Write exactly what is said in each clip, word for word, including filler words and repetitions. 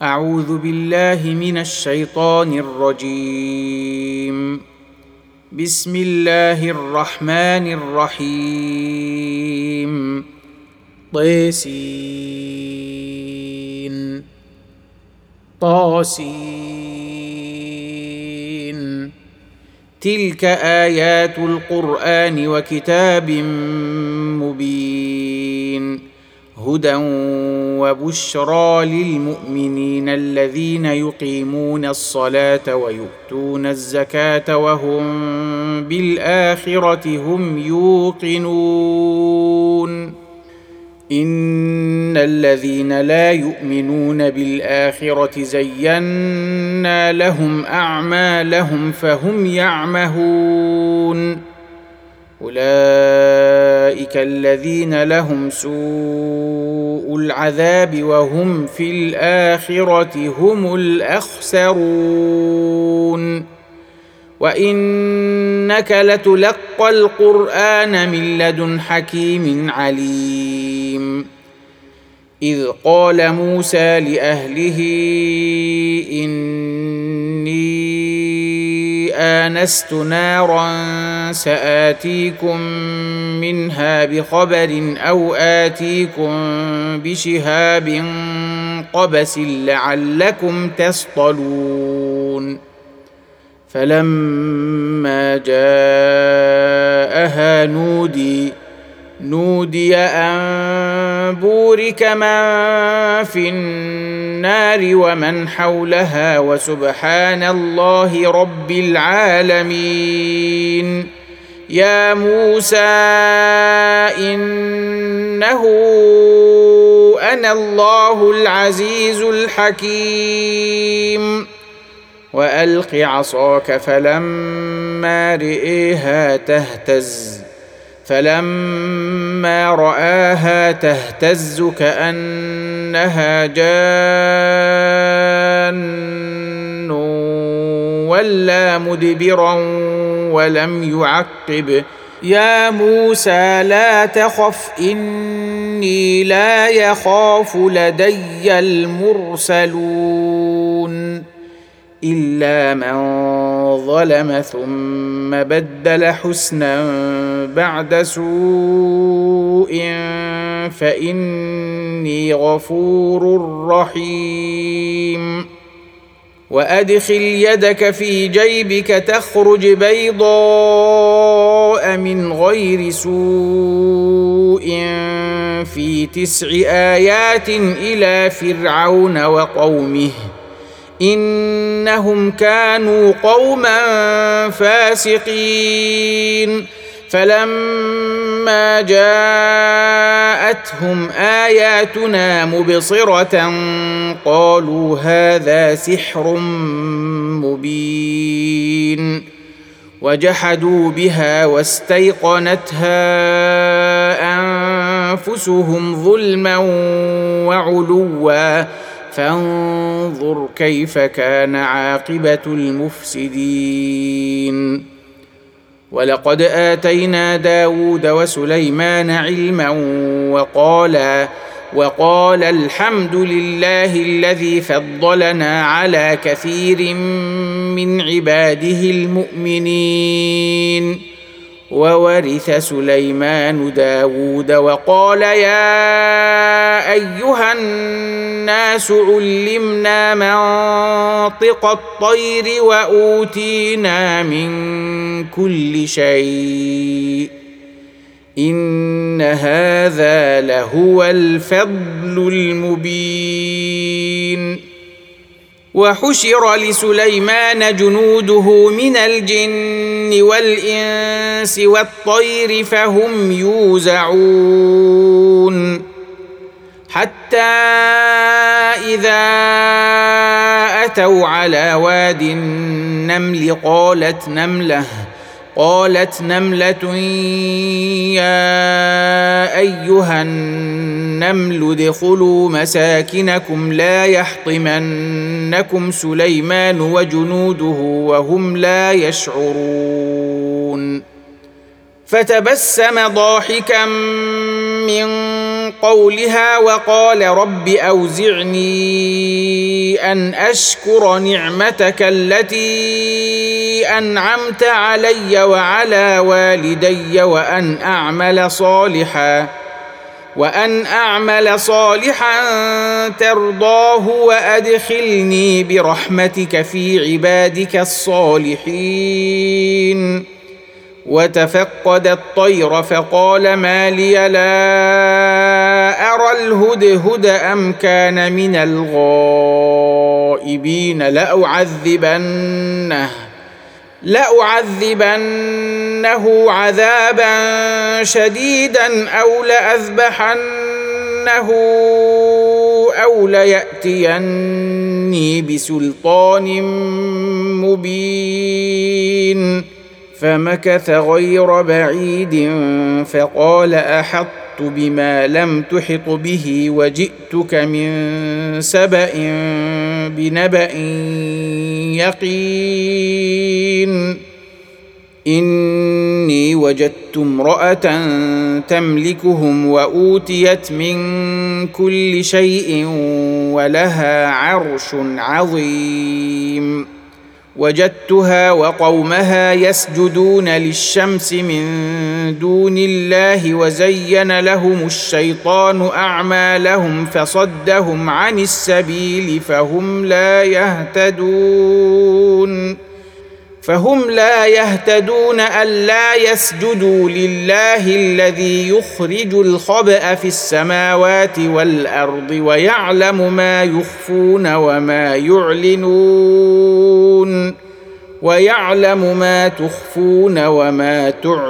أعوذ بالله من الشيطان الرجيم. بسم الله الرحمن الرحيم. طاسين طاسين تلك آيات القرآن وكتاب مبين هدى وبشرى للمؤمنين الذين يقيمون الصلاة ويؤتون الزكاة وهم بالآخرة هم يوقنون. إن الذين لا يؤمنون بالآخرة زينا لهم أعمالهم فهم يعمهون. أولئك الذين لهم سوء العذاب وهم في الآخرة هم الأخسرون. وإنك لتلقى القرآن من لدن حكيم عليم. إذ قال موسى لأهله إني آنست نارا سآتيكم منها بخبر أو آتيكم بشهاب قبس لعلكم تصطلون. فلما جاءها نودي نودي أن بورك من في النار ومن حولها وسبحان الله رب العالمين. يا موسى إنه أنا الله العزيز الحكيم. وألق عصاك فلما رئيها تهتز فلما رآها تهتز كأنها جان ولا مدبرا ولم يعقب. يا موسى لا تخف إني لا يخاف لدي المرسلون. إلا من ظلم ثم بدل حسنا بعد سوء فإني غفور رحيم. وأدخل يدك في جيبك تخرج بيضاء من غير سوء في تسع آيات إلى فرعون وقومه إنهم كانوا قوما فاسقين. فلما جاءتهم آياتنا مبصرة قالوا هذا سحر مبين. وجحدوا بها واستيقنتها أنفسهم ظلما وعلوا فانظر كيف كان عاقبة المفسدين. ولقد آتينا داود وسليمان علما وقالا وقال الحمد لله الذي فضلنا على كثير من عباده المؤمنين. وورث سليمان داود وقال يا أيها الناس علمنا منطق الطير وأوتينا من كل شيء إن هذا لهو الفضل المبين. وحشر لسليمان جنوده من الجن والإنس والطير فهم يوزعون. حتى إذا أتوا على واد النمل قالت نملة قالت نملة يا أيها النمل ادخلوا مساكنكم لا يحطمنكم سليمان وجنوده وهم لا يشعرون. فتبسم ضاحكا من قولها وقال رب أوزعني أن أشكر نعمتك التي أنعمت علي وعلى والدي وأن أعمل صالحا وأن أعمل صالحا ترضاه وأدخلني برحمتك في عبادك الصالحين. وتفقد الطير فقال ما لي لا أرى الهدهد أم كان من الغائبين لأعذبنه لأعذبنه عذابا شديدا أو لأذبحنه أو ليأتيني بسلطان مبين. فمكث غير بعيد فقال أحطت بما لم تحط به وجئتك من سبأ بنبأ يقين. إني وجدت امرأة تملكهم وأوتيت من كل شيء ولها عرش عظيم. وجدتها وقومها يسجدون للشمس من دون الله وزين لهم الشيطان أعمالهم فصدهم عن السبيل فهم لا يهتدون فهم لا يهتدون ألا يسجدوا لله الذي يخرج الخبأ في السماوات والأرض ويعلم ما يخفون وما يعلنون ويعلم ما تخفون وما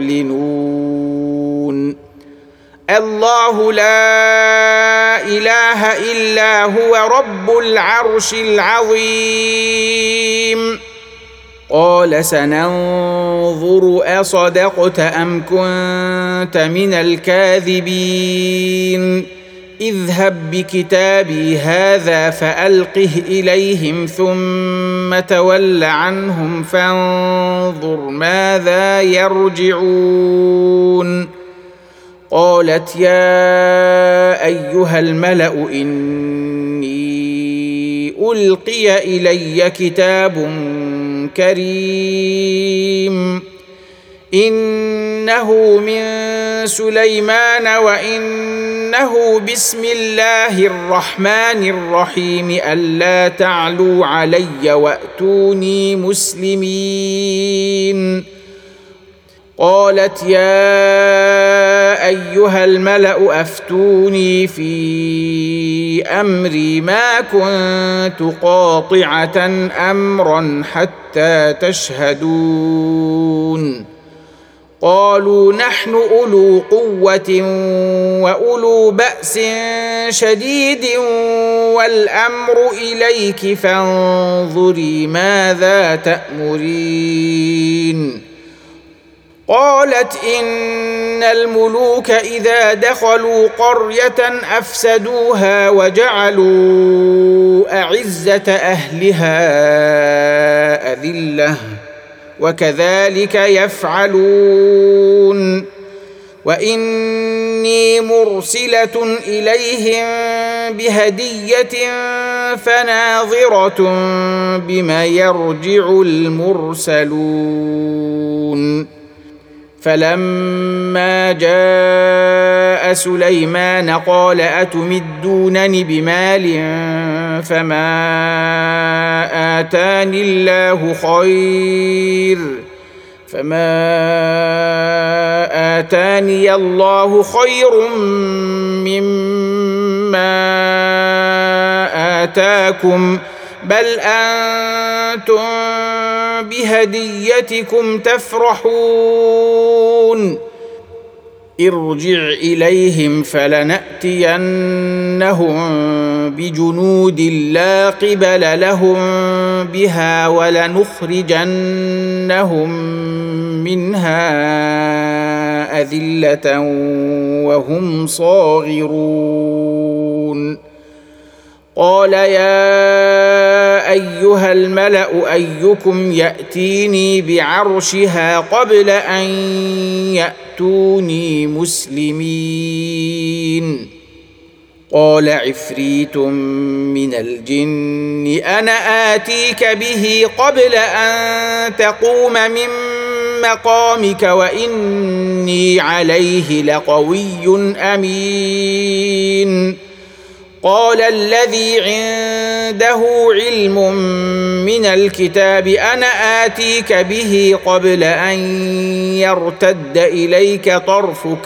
تعلنون. الله لا إله إلا هو رب العرش العظيم. قال سننظر أصدقت أم كنت من الكاذبين. اذهب بكتابي هذا فألقه إليهم ثم تول عنهم فانظر ماذا يرجعون. قالت يا أيها الملأ إني ألقي إلي كتاب كريم إنه من سليمان وإنه بسم الله الرحمن الرحيم ألا تعلوا علي وأتوني مسلمين. قالت يا أيها الملأ أفتوني في أمري ما كنت قاطعة أمرا حتى تشهدون. قالوا نحن أولو قوة وأولو بأس شديد والأمر إليك فانظري ماذا تأمرين. قالت إن الملوك إذا دخلوا قرية أفسدوها وجعلوا أعزة أهلها أذلة وكذلك يفعلون. وإني مرسلة إليهم بهدية فناظرة بما يرجع المرسلون. فلما جاء سليمان قال أتمدونني بمال فما آتاني الله خير فما آتاني الله خير مما آتاكم بل أنتم بهديتكم تفرحون. ارجع إليهم فلنأتينهم بجنود لا قبل لهم بها ولنخرجنهم منها أذلة وهم صاغرون. قال يا أيها الملأ أيكم يأتيني بعرشها قبل أن يأتوني مسلمين. قال عفريت من الجن أنا آتيك به قبل أن تقوم من مقامك وإني عليه لقوي أمين. قال الذي عنده علم من الكتاب أنا آتيك به قبل أن يرتد إليك طرفك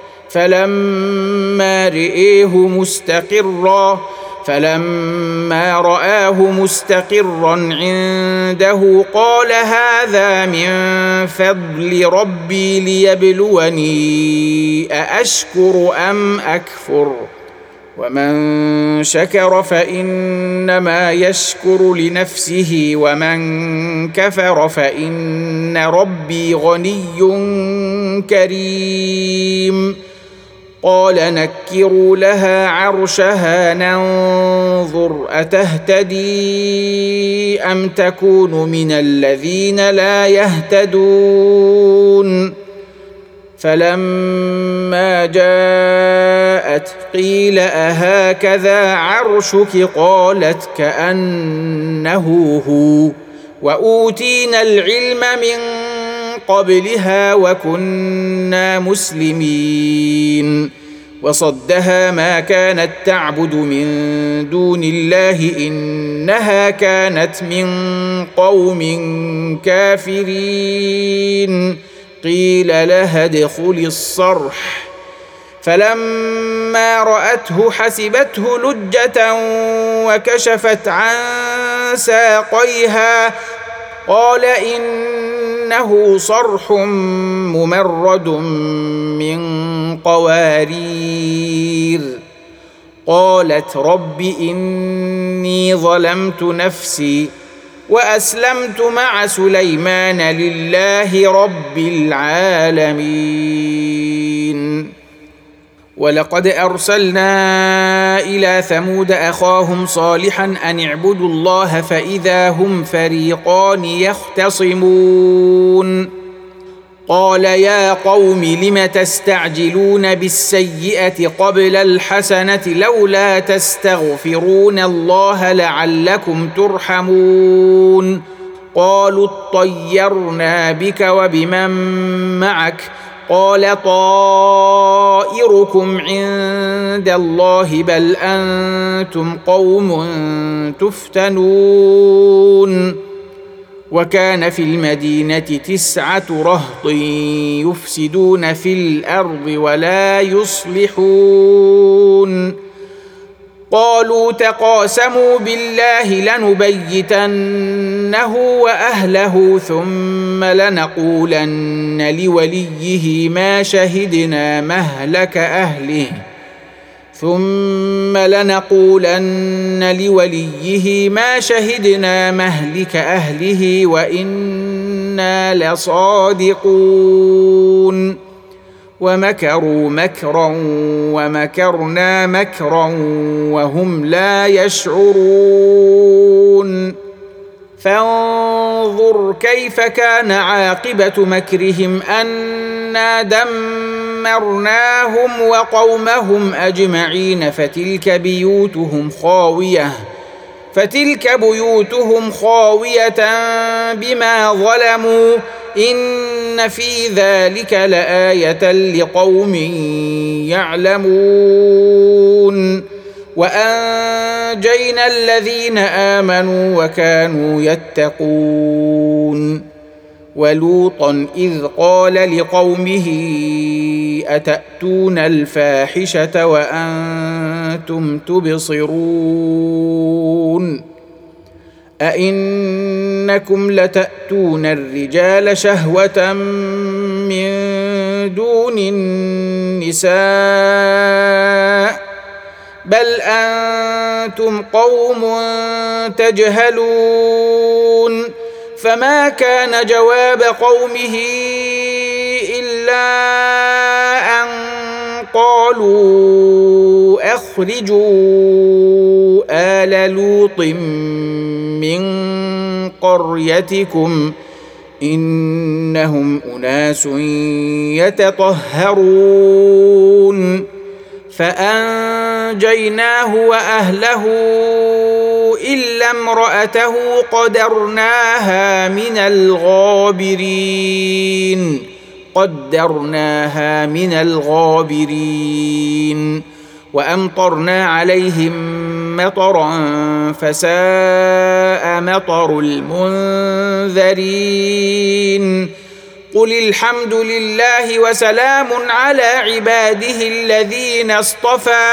فلما رئيه مستقرا فلما رآه مستقرا عنده قال هذا من فضل ربي ليبلوني أأشكر أم أكفر ومن شكر فإنما يشكر لنفسه ومن كفر فإن ربي غني كريم. قال نكروا لها عرشها ننظر أتهتدي أم تكون من الذين لا يهتدون. فلما جاءت قيل أهكذا عرشك قالت كأنه هو وأوتينا العلم من قبلها وكنا مسلمين. وصدها ما كانت تعبد من دون الله إنها كانت من قوم كافرين. قيل لها ادخلي الصرح فلما رأته حسبته لجة وكشفت عن ساقيها قال إنه صرح ممرد من قوارير. قالت رب إني ظلمت نفسي وأسلمت مع سليمان لله رب العالمين. ولقد أرسلنا إلى ثمود أخاهم صالحا أن اعبدوا الله فإذا هم فريقان يختصمون. قال يا قوم لم تستعجلون بالسيئة قبل الحسنة لولا تستغفرون الله لعلكم ترحمون. قالوا اطيرنا بك وبمن معك قال طائركم عند الله بل أنتم قوم تفتنون. وكان في المدينة تسعة رهط يفسدون في الأرض ولا يصلحون. قالوا تقاسموا بالله لنبيتنه وأهله ثم لنقولن لوليه ما شهدنا مهلك أهله ثم لنقولن لوليه ما شهدنا مهلك أهله وإنا لصادقون. ومكروا مكرا ومكرنا مكرا وهم لا يشعرون. فانظر كيف كان عاقبة مكرهم أنا دمرناهم وقومهم أجمعين فتلك بيوتهم خاوية فتلك بيوتهم خاوية بما ظلموا إن في ذلك لآية لقوم يعلمون. وأنجينا الذين آمنوا وكانوا يتقون. ولوطا إذ قال لقومه أتأتون الفاحشة وأنتم تبصرون أئنكم لتأتون الرجال شهوة من دون النساء بل أنتم قوم تجهلون. فما كان جواب قومه إلا أن قالوا أخرجوا آل لوط من قريتكم إنهم أناس يتطهرون. فأنجيناه وأهله إلا امرأته قدرناها من الغابرين قدرناها من الغابرين وأمطرنا عليهم مطرا فساء مطر المنذرين قل الحمد لله وسلام على عباده الذين اصطفى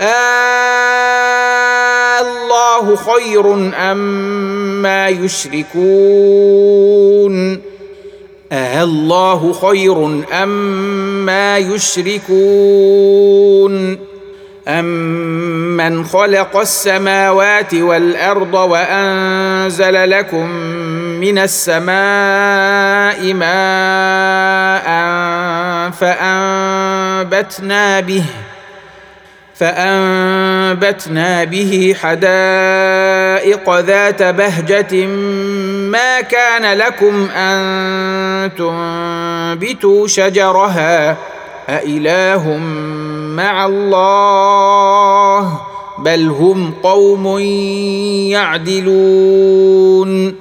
الله خير أما يشركون الله خير أما يشركون أمن خلق السماوات والأرض وأنزل لكم من السماء ماء فأنبتنا به فأنبتنا به حدائق ذات بهجة ما كان لكم أن تنبتوا شجرها أإله مع الله بل هم قوم يعدلون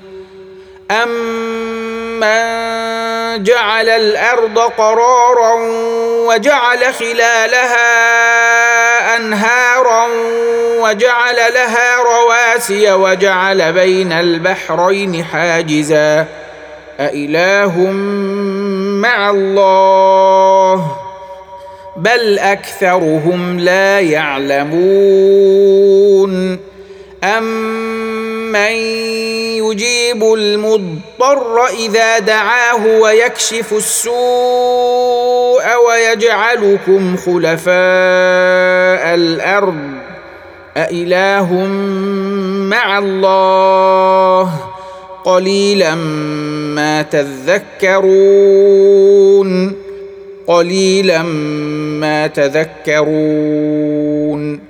أمن جعل الأرض قرارا وجعل خلالها أنهارا وجعل لها رواسي وجعل بين البحرين حاجزا أإله مع الله بل أكثرهم لا يعلمون أمن يجيب المضطر إذا دعاه ويكشف السوء ويجعلكم خلفاء الأرض أإله مع الله قليلا ما تذكرون قليلا ما تذكرون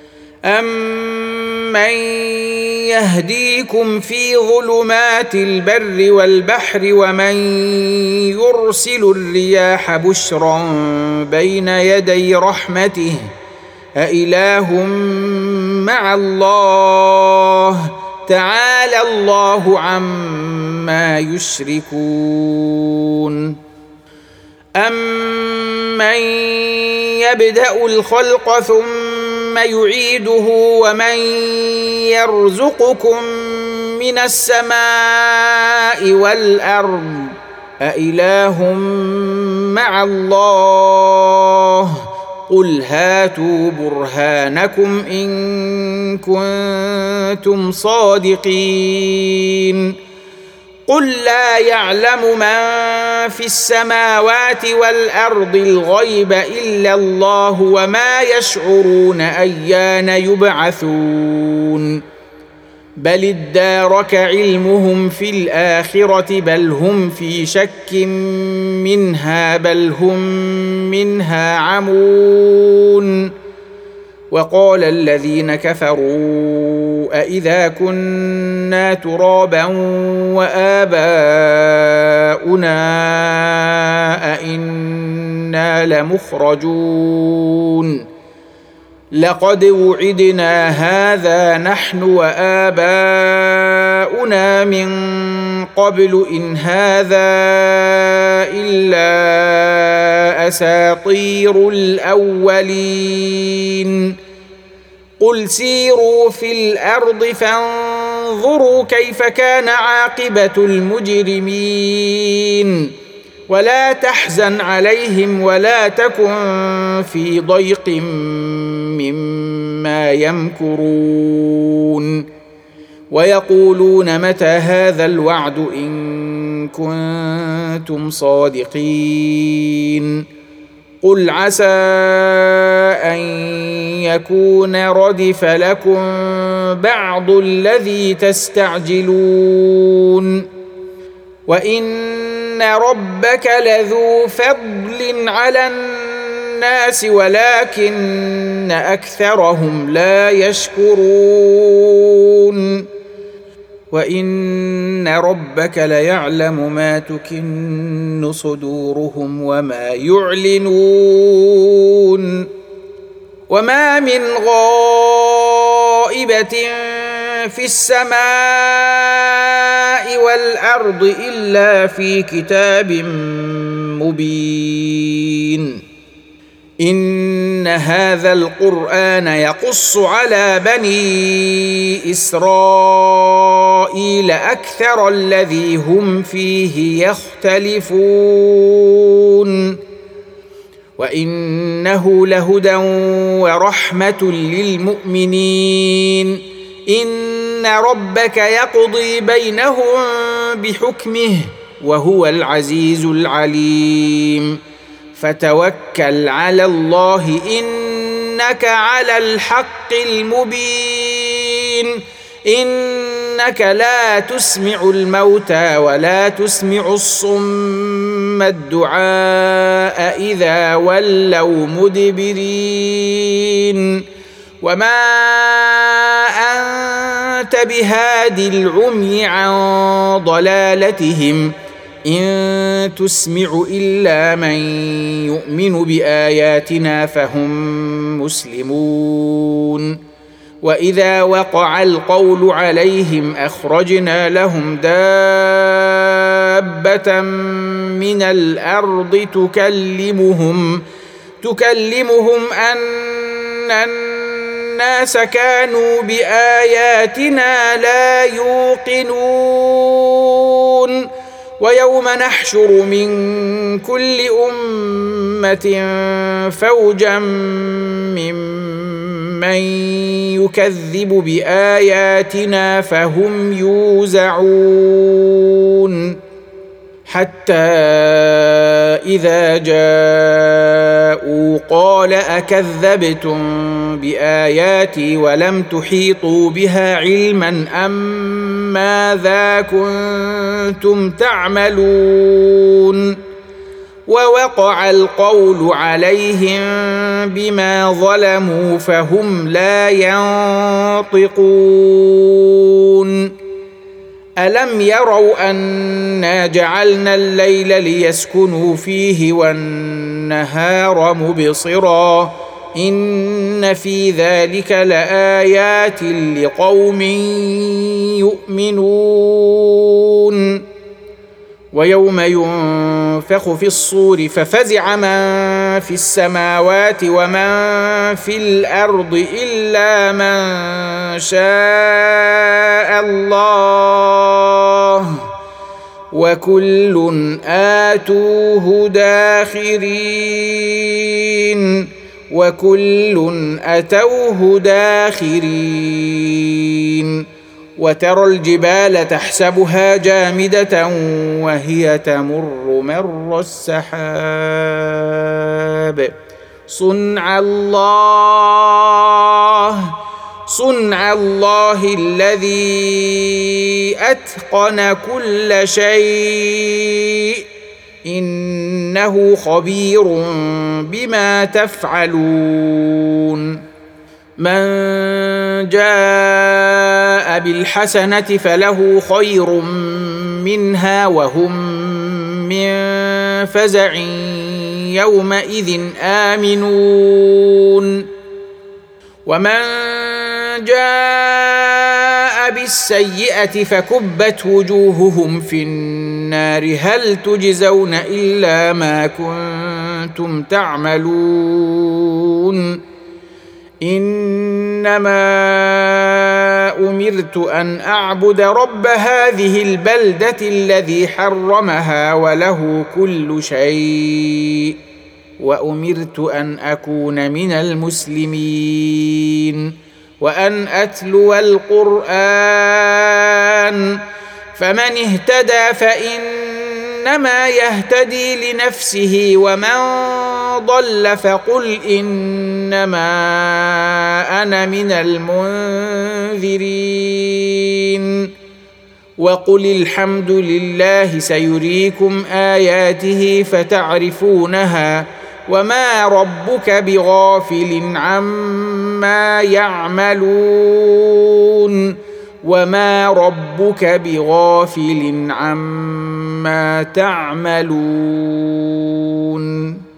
أمن يهديكم في ظلمات البر والبحر ومن يرسل الرياح بشرا بين يدي رحمته أإله مع الله تعالى الله عما يشركون أمن يبدأ الخلق ثم يعيده ومن يرزقكم من السماء والأرض أإله مع الله قل هاتوا برهانكم إن كنتم صادقين قل لا يعلم من في السماوات والأرض الغيب إلا الله وما يشعرون أيان يبعثون بل ادارك علمهم في الآخرة بل هم في شك منها بل هم منها عمون وقال الذين كفروا أإذا كنا ترابا وآباؤنا أئنا لمخرجون لقد وعدنا هذا نحن وآباؤنا من قبل إن هذا إلا أساطير الأولين قل سيروا في الأرض فانظروا كيف كان عاقبة المجرمين ولا تحزن عليهم ولا تكن في ضيق مما يمكرون ويقولون متى هذا الوعد إن كنتم صادقين قل عسى أن يكون ردف لكم بعض الذي تستعجلون وإن ربك لذو فضل على الناس ولكن أكثرهم لا يشكرون وإن ربك ليعلم ما تكن صدورهم وما يعلنون وما من غائبة في السماء والأرض إلا في كتاب مبين إن هذا القرآن يقص على بني إسرائيل أكثر الذي هم فيه يختلفون وإنه لهدى ورحمة للمؤمنين إن ربك يقضي بينهم بحكمه وهو العزيز العليم فتوكل على الله إنك على الحق المبين إنك لا تسمع الموتى ولا تسمع الصم الدعاء إذا ولوا مدبرين وما أنت بهاد العمي عن ضلالتهم إن تسمع إلا من يؤمن بآياتنا فهم مسلمون وإذا وقع القول عليهم أخرجنا لهم دابة من الأرض تكلمهم تكلمهم أن الناس كانوا بآياتنا لا يوقنون ويوم نحشر من كل أمة فوجا ممن يكذب بآياتنا فهم يوزعون حتى إذا جاءوا قال أكذبتم بآياتي ولم تحيطوا بها علما أم ماذا كنتم تعملون ووقع القول عليهم بما ظلموا فهم لا ينطقون ألم يروا أنا جعلنا الليل ليسكنوا فيه والنهار مبصرا إن في ذلك لآيات لقوم يؤمنون ويوم ينفخ في الصور ففزع من في السماوات ومن في الأرض إلا من شاء الله وكل آتوه داخرين وكل أتوه داخرين وترى الجبال تحسبها جامدة وهي تمر مر السحاب صنع الله صنع الله الذي أتقن كل شيء إنه خبير بما تفعلون من جاء بالحسنة فله خير منها وهم من فزع يومئذ آمنون ومن جاء بالسيئة فكبت وجوههم في النار هل تجزون إلا ما كنتم تعملون إنما أمرت أن أعبد رب هذه البلدة الذي حرمها وله كل شيء وأمرت أن أكون من المسلمين وأن أتلو القرآن فمن اهتدى فإنما يهتدي لنفسه ومن ضل فقل إنما أنا من المنذرين وقل الحمد لله سيريكم آياته فتعرفونها وما ربك بغافل عما يعملون وما ربك بغافل عما تعملون